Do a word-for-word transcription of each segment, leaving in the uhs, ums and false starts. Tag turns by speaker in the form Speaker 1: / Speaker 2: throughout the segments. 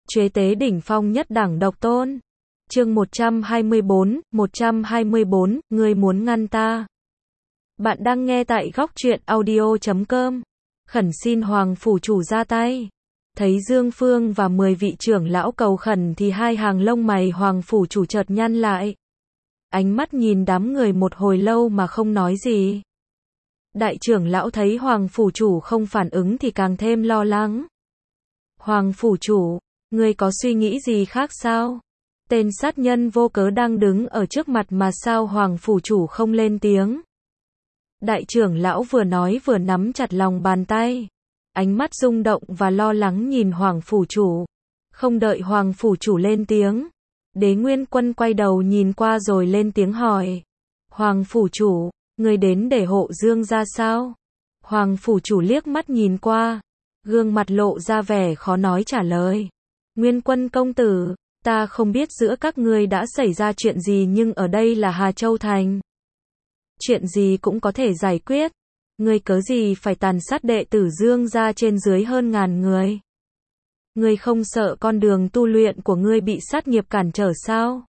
Speaker 1: Chế tế đỉnh phong nhất đẳng độc tôn. Chương một trăm hai mươi bốn, một trăm hai mươi bốn, ngươi muốn ngăn ta. Bạn đang nghe tại góc truyện audio chấm com. Khẩn xin Hoàng phủ chủ ra tay. Thấy Dương Phương và mười vị trưởng lão cầu khẩn thì hai hàng lông mày Hoàng phủ chủ chợt nhăn lại. Ánh mắt nhìn đám người một hồi lâu mà không nói gì. Đại trưởng lão thấy Hoàng phủ chủ không phản ứng thì càng thêm lo lắng. Hoàng phủ chủ, ngươi có suy nghĩ gì khác sao? Tên sát nhân vô cớ đang đứng ở trước mặt mà sao Hoàng phủ chủ không lên tiếng? Đại trưởng lão vừa nói vừa nắm chặt lòng bàn tay. Ánh mắt rung động và lo lắng nhìn Hoàng phủ chủ. Không đợi Hoàng phủ chủ lên tiếng. Đế Nguyên Quân quay đầu nhìn qua rồi lên tiếng hỏi. Hoàng phủ chủ, ngươi đến để hộ Dương ra sao? Hoàng phủ chủ liếc mắt nhìn qua. Gương mặt lộ ra vẻ khó nói trả lời. Nguyên Quân công tử, ta không biết giữa các ngươi đã xảy ra chuyện gì nhưng ở đây là Hà Châu Thành. Chuyện gì cũng có thể giải quyết. Ngươi cớ gì phải tàn sát đệ tử Dương gia trên dưới hơn ngàn người? Ngươi không sợ con đường tu luyện của ngươi bị sát nghiệp cản trở sao?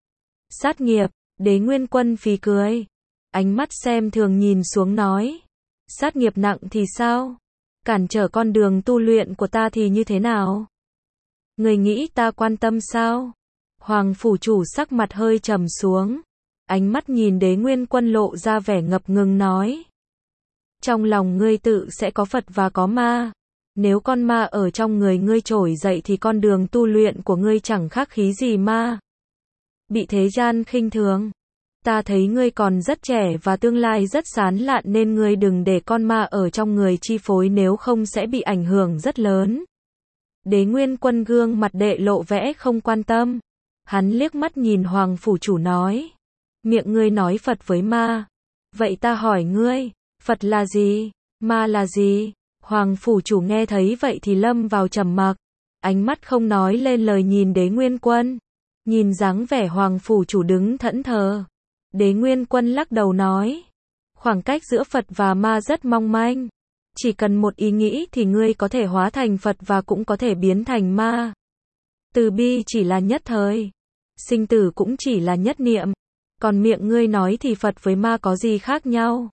Speaker 1: Sát nghiệp? Đế Nguyên Quân phì cười. Ánh mắt xem thường nhìn xuống nói. Sát nghiệp nặng thì sao? Cản trở con đường tu luyện của ta thì như thế nào? Ngươi nghĩ ta quan tâm sao? Hoàng phủ chủ sắc mặt hơi trầm xuống. Ánh mắt nhìn Đế Nguyên Quân lộ ra vẻ ngập ngừng nói. Trong lòng ngươi tự sẽ có Phật và có ma. Nếu con ma ở trong người ngươi trỗi dậy thì con đường tu luyện của ngươi chẳng khác khí gì ma. Bị thế gian khinh thường. Ta thấy ngươi còn rất trẻ và tương lai rất sáng lạn nên ngươi đừng để con ma ở trong người chi phối nếu không sẽ bị ảnh hưởng rất lớn. Đế Nguyên Quân gương mặt đệ lộ vẻ không quan tâm. Hắn liếc mắt nhìn Hoàng phủ chủ nói. Miệng ngươi nói Phật với ma. Vậy ta hỏi ngươi, Phật là gì? Ma là gì? Hoàng phủ chủ nghe thấy vậy thì lâm vào trầm mặc. Ánh mắt không nói lên lời nhìn Đế Nguyên Quân. Nhìn dáng vẻ Hoàng phủ chủ đứng thẫn thờ. Đế Nguyên Quân lắc đầu nói. Khoảng cách giữa Phật và ma rất mong manh. Chỉ cần một ý nghĩ thì ngươi có thể hóa thành Phật và cũng có thể biến thành ma. Từ bi chỉ là nhất thời. Sinh tử cũng chỉ là nhất niệm. Còn miệng ngươi nói thì Phật với ma có gì khác nhau?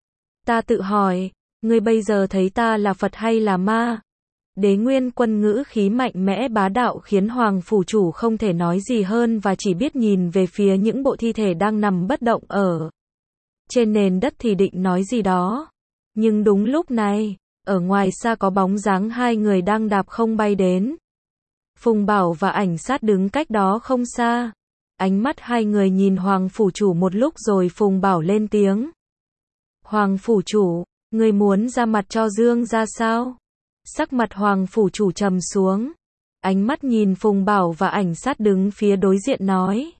Speaker 1: Ta tự hỏi, ngươi bây giờ thấy ta là Phật hay là ma? Đế Nguyên Quân ngữ khí mạnh mẽ bá đạo khiến Hoàng phủ chủ không thể nói gì hơn và chỉ biết nhìn về phía những bộ thi thể đang nằm bất động ở trên nền đất thì định nói gì đó. Nhưng đúng lúc này, ở ngoài xa có bóng dáng hai người đang đạp không bay đến. Phùng Bảo và Ảnh Sát đứng cách đó không xa. Ánh mắt hai người nhìn Hoàng phủ chủ một lúc rồi Phùng Bảo lên tiếng. Hoàng phủ chủ, ngươi muốn ra mặt cho Dương ra sao? Sắc mặt Hoàng phủ chủ trầm xuống. Ánh mắt nhìn Phùng Bảo và Ảnh Sát đứng phía đối diện nói.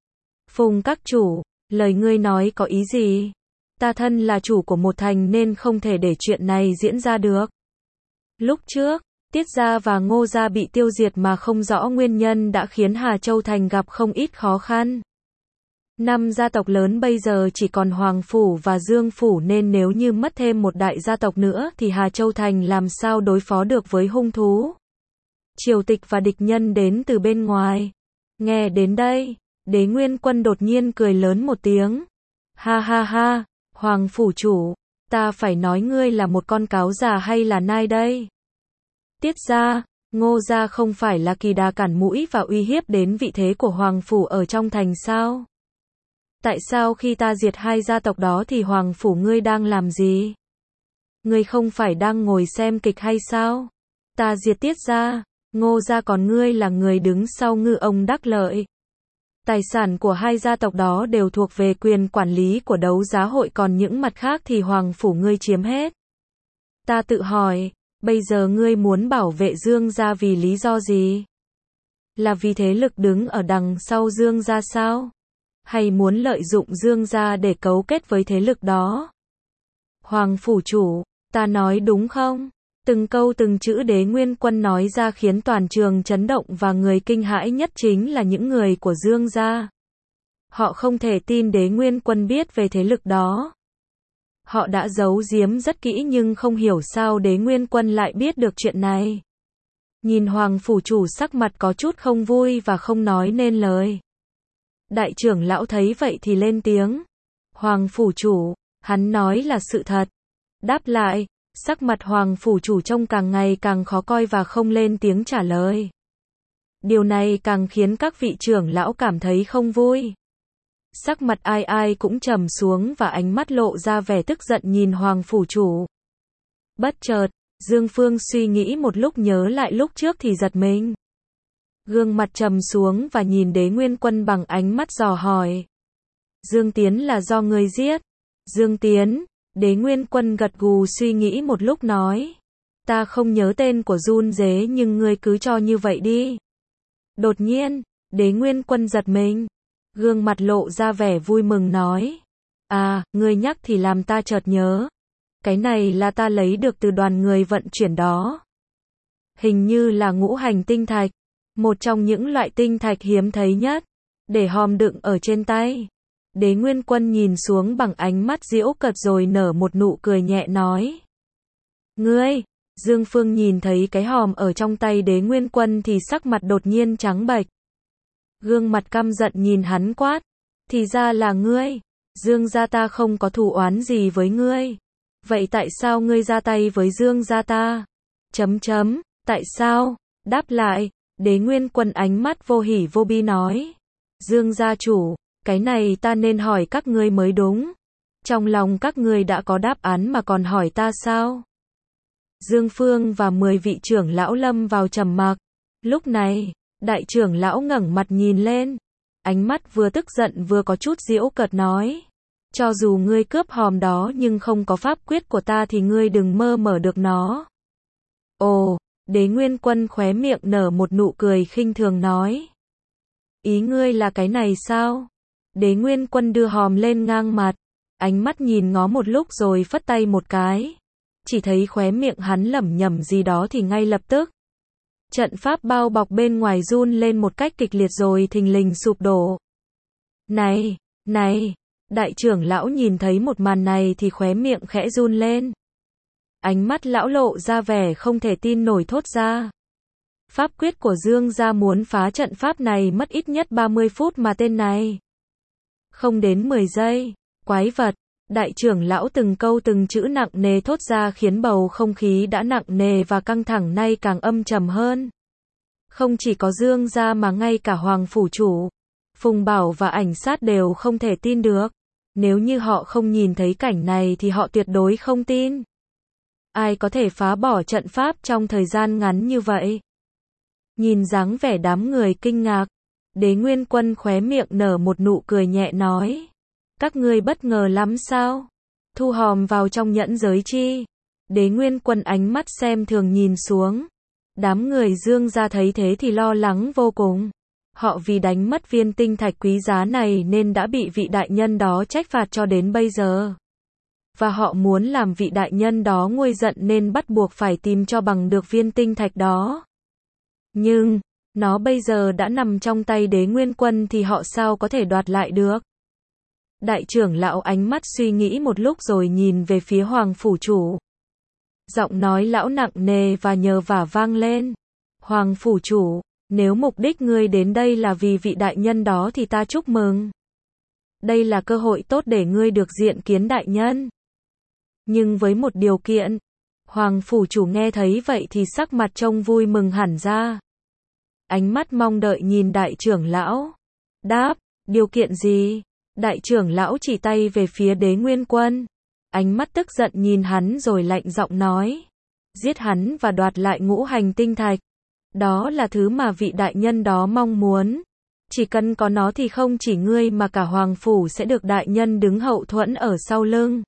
Speaker 1: Phùng các chủ, lời ngươi nói có ý gì? Ta thân là chủ của một thành nên không thể để chuyện này diễn ra được. Lúc trước, Tiết gia và Ngô gia bị tiêu diệt mà không rõ nguyên nhân đã khiến Hà Châu Thành gặp không ít khó khăn. Năm gia tộc lớn bây giờ chỉ còn Hoàng phủ và Dương phủ nên nếu như mất thêm một đại gia tộc nữa thì Hà Châu Thành làm sao đối phó được với hung thú, triều tịch và địch nhân đến từ bên ngoài. Nghe đến đây, Đế Nguyên Quân đột nhiên cười lớn một tiếng. Ha ha ha, Hoàng phủ chủ, ta phải nói ngươi là một con cáo già hay là nai đây? Tiết gia, Ngô gia không phải là kỳ đà cản mũi và uy hiếp đến vị thế của Hoàng phủ ở trong thành sao? Tại sao khi ta diệt hai gia tộc đó thì Hoàng phủ ngươi đang làm gì? Ngươi không phải đang ngồi xem kịch hay sao? Ta diệt Tiết gia, Ngô gia còn ngươi là người đứng sau ngư ông đắc lợi. Tài sản của hai gia tộc đó đều thuộc về quyền quản lý của đấu giá hội còn những mặt khác thì Hoàng phủ ngươi chiếm hết. Ta tự hỏi, bây giờ ngươi muốn bảo vệ Dương gia vì lý do gì? Là vì thế lực đứng ở đằng sau Dương gia sao? Hay muốn lợi dụng Dương gia để cấu kết với thế lực đó? Hoàng phủ chủ, ta nói đúng không? Từng câu từng chữ Đế Nguyên Quân nói ra khiến toàn trường chấn động và người kinh hãi nhất chính là những người của Dương gia. Họ không thể tin Đế Nguyên Quân biết về thế lực đó. Họ đã giấu giếm rất kỹ nhưng không hiểu sao Đế Nguyên Quân lại biết được chuyện này. Nhìn Hoàng phủ chủ sắc mặt có chút không vui và không nói nên lời. Đại trưởng lão thấy vậy thì lên tiếng. Hoàng phủ chủ, hắn nói là sự thật. Đáp lại, sắc mặt Hoàng phủ chủ trông càng ngày càng khó coi và không lên tiếng trả lời. Điều này càng khiến các vị trưởng lão cảm thấy không vui. Sắc mặt ai ai cũng trầm xuống và ánh mắt lộ ra vẻ tức giận nhìn Hoàng phủ chủ. Bất chợt, Dương Phương suy nghĩ một lúc nhớ lại lúc trước thì giật mình. Gương mặt trầm xuống và nhìn Đế Nguyên Quân bằng ánh mắt dò hỏi. Dương Tiến là do ngươi giết. Dương Tiến, Đế Nguyên Quân gật gù suy nghĩ một lúc nói. Ta không nhớ tên của run dế nhưng ngươi cứ cho như vậy đi. Đột nhiên, Đế Nguyên Quân giật mình. Gương mặt lộ ra vẻ vui mừng nói. À, ngươi nhắc thì làm ta chợt nhớ. Cái này là ta lấy được từ đoàn người vận chuyển đó. Hình như là ngũ hành tinh thạch. Một trong những loại tinh thạch hiếm thấy nhất. Để hòm đựng ở trên tay. Đế Nguyên Quân nhìn xuống bằng ánh mắt giễu cợt rồi nở một nụ cười nhẹ nói. Ngươi, Dương Phương nhìn thấy cái hòm ở trong tay Đế Nguyên Quân thì sắc mặt đột nhiên trắng bệch. Gương mặt căm giận nhìn hắn quát. Thì ra là ngươi. Dương gia ta không có thù oán gì với ngươi. Vậy tại sao ngươi ra tay với Dương gia ta? Chấm chấm, tại sao? Đáp lại, Đế Nguyên Quân ánh mắt vô hỉ vô bi nói. Dương gia chủ, cái này ta nên hỏi các ngươi mới đúng. Trong lòng các ngươi đã có đáp án mà còn hỏi ta sao? Dương Phương và mười vị trưởng lão lâm vào trầm mặc. Lúc này, đại trưởng lão ngẩng mặt nhìn lên. Ánh mắt vừa tức giận vừa có chút giễu cợt nói. Cho dù ngươi cướp hòm đó nhưng không có pháp quyết của ta thì ngươi đừng mơ mở được nó. Ồ, Đế Nguyên Quân khóe miệng nở một nụ cười khinh thường nói. Ý ngươi là cái này sao? Đế Nguyên Quân đưa hòm lên ngang mặt. Ánh mắt nhìn ngó một lúc rồi phất tay một cái. Chỉ thấy khóe miệng hắn lẩm nhẩm gì đó thì ngay lập tức. Trận pháp bao bọc bên ngoài run lên một cách kịch liệt rồi thình lình sụp đổ. Này, này, đại trưởng lão nhìn thấy một màn này thì khóe miệng khẽ run lên. Ánh mắt lão lộ ra vẻ không thể tin nổi thốt ra. Pháp quyết của Dương gia muốn phá trận pháp này mất ít nhất ba mươi phút mà tên này. Không đến mười giây, quái vật, đại trưởng lão từng câu từng chữ nặng nề thốt ra khiến bầu không khí đã nặng nề và căng thẳng nay càng âm trầm hơn. Không chỉ có Dương gia mà ngay cả Hoàng phủ chủ, Phùng Bảo và Ảnh Sát đều không thể tin được. Nếu như họ không nhìn thấy cảnh này thì họ tuyệt đối không tin. Ai có thể phá bỏ trận pháp trong thời gian ngắn như vậy? Nhìn dáng vẻ đám người kinh ngạc, Đế Nguyên Quân khóe miệng nở một nụ cười nhẹ nói. Các ngươi bất ngờ lắm sao? Thu hòm vào trong nhẫn giới chi? Đế Nguyên Quân ánh mắt xem thường nhìn xuống. Đám người Dương gia thấy thế thì lo lắng vô cùng. Họ vì đánh mất viên tinh thạch quý giá này nên đã bị vị đại nhân đó trách phạt cho đến bây giờ. Và họ muốn làm vị đại nhân đó nguôi giận nên bắt buộc phải tìm cho bằng được viên tinh thạch đó. Nhưng, nó bây giờ đã nằm trong tay Đế Nguyên Quân thì họ sao có thể đoạt lại được? Đại trưởng lão ánh mắt suy nghĩ một lúc rồi nhìn về phía Hoàng phủ chủ. Giọng nói lão nặng nề và nhờ vả vang lên. Hoàng phủ chủ, nếu mục đích ngươi đến đây là vì vị đại nhân đó thì ta chúc mừng. Đây là cơ hội tốt để ngươi được diện kiến đại nhân. Nhưng với một điều kiện. Hoàng phủ chủ nghe thấy vậy thì sắc mặt trông vui mừng hẳn ra. Ánh mắt mong đợi nhìn đại trưởng lão. Đáp, điều kiện gì? Đại trưởng lão chỉ tay về phía Đế Nguyên Quân. Ánh mắt tức giận nhìn hắn rồi lạnh giọng nói. Giết hắn và đoạt lại ngũ hành tinh thạch. Đó là thứ mà vị đại nhân đó mong muốn. Chỉ cần có nó thì không chỉ ngươi mà cả Hoàng phủ sẽ được đại nhân đứng hậu thuẫn ở sau lưng.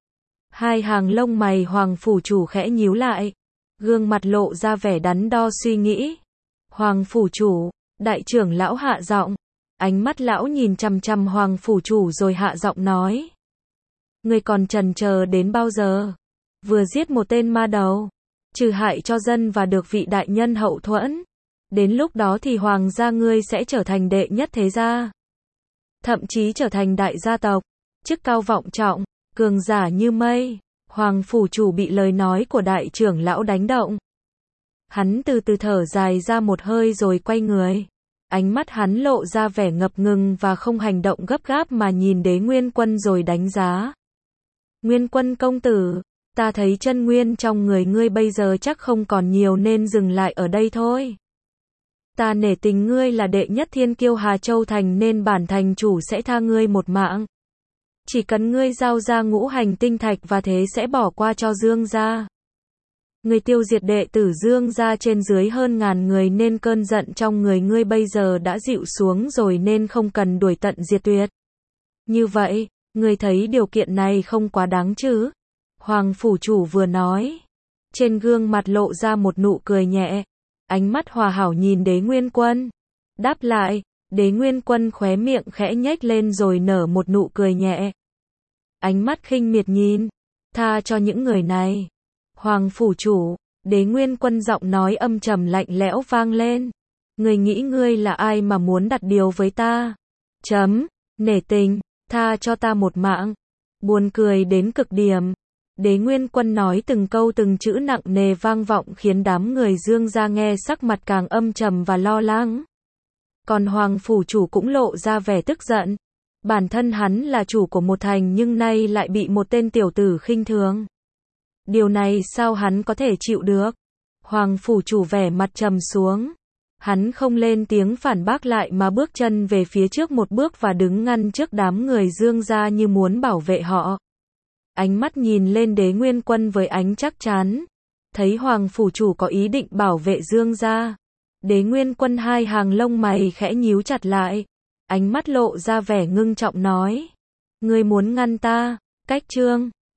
Speaker 1: Hai hàng lông mày Hoàng phủ chủ khẽ nhíu lại. Gương mặt lộ ra vẻ đắn đo suy nghĩ. Hoàng phủ chủ, đại trưởng lão hạ giọng. Ánh mắt lão nhìn chằm chằm Hoàng phủ chủ rồi hạ giọng nói. Ngươi còn chần chờ đến bao giờ? Vừa giết một tên ma đầu, trừ hại cho dân và được vị đại nhân hậu thuẫn. Đến lúc đó thì hoàng gia ngươi sẽ trở thành đệ nhất thế gia. Thậm chí trở thành đại gia tộc, chức cao vọng trọng, cường giả như mây. Hoàng phủ chủ bị lời nói của đại trưởng lão đánh động. Hắn từ từ thở dài ra một hơi rồi quay người. Ánh mắt hắn lộ ra vẻ ngập ngừng và không hành động gấp gáp mà nhìn Đế Nguyên Quân rồi đánh giá. Nguyên Quân công tử, ta thấy chân nguyên trong người ngươi bây giờ chắc không còn nhiều nên dừng lại ở đây thôi. Ta nể tình ngươi là đệ nhất thiên kiêu Hà Châu Thành nên bản thành chủ sẽ tha ngươi một mạng. Chỉ cần ngươi giao ra ngũ hành tinh thạch và thế sẽ bỏ qua cho Dương gia. Ngươi tiêu diệt đệ tử Dương gia trên dưới hơn ngàn người nên cơn giận trong người ngươi bây giờ đã dịu xuống rồi nên không cần đuổi tận diệt tuyệt. Như vậy, ngươi thấy điều kiện này không quá đáng chứ? Hoàng phủ chủ vừa nói. Trên gương mặt lộ ra một nụ cười nhẹ. Ánh mắt hòa hảo nhìn Đế Nguyên Quân. Đáp lại, Đế Nguyên Quân khóe miệng khẽ nhếch lên rồi nở một nụ cười nhẹ. Ánh mắt khinh miệt nhìn. Tha cho những người này. Hoàng phủ chủ, Đế Nguyên Quân giọng nói âm trầm lạnh lẽo vang lên. Ngươi nghĩ ngươi là ai mà muốn đặt điều với ta? Chấm, nể tình, tha cho ta một mạng. Buồn cười đến cực điểm. Đế Nguyên Quân nói từng câu từng chữ nặng nề vang vọng khiến đám người Dương gia nghe sắc mặt càng âm trầm và lo lắng. Còn Hoàng phủ chủ cũng lộ ra vẻ tức giận. Bản thân hắn là chủ của một thành nhưng nay lại bị một tên tiểu tử khinh thường. Điều này sao hắn có thể chịu được? Hoàng phủ chủ vẻ mặt trầm xuống. Hắn không lên tiếng phản bác lại mà bước chân về phía trước một bước và đứng ngăn trước đám người Dương gia như muốn bảo vệ họ. Ánh mắt nhìn lên Đế Nguyên Quân với ánh chắc chắn. Thấy Hoàng phủ chủ có ý định bảo vệ Dương gia. Đế Nguyên Quân hai hàng lông mày khẽ nhíu chặt lại. Ánh mắt lộ ra vẻ ngưng trọng nói. Ngươi muốn ngăn ta? Cách chương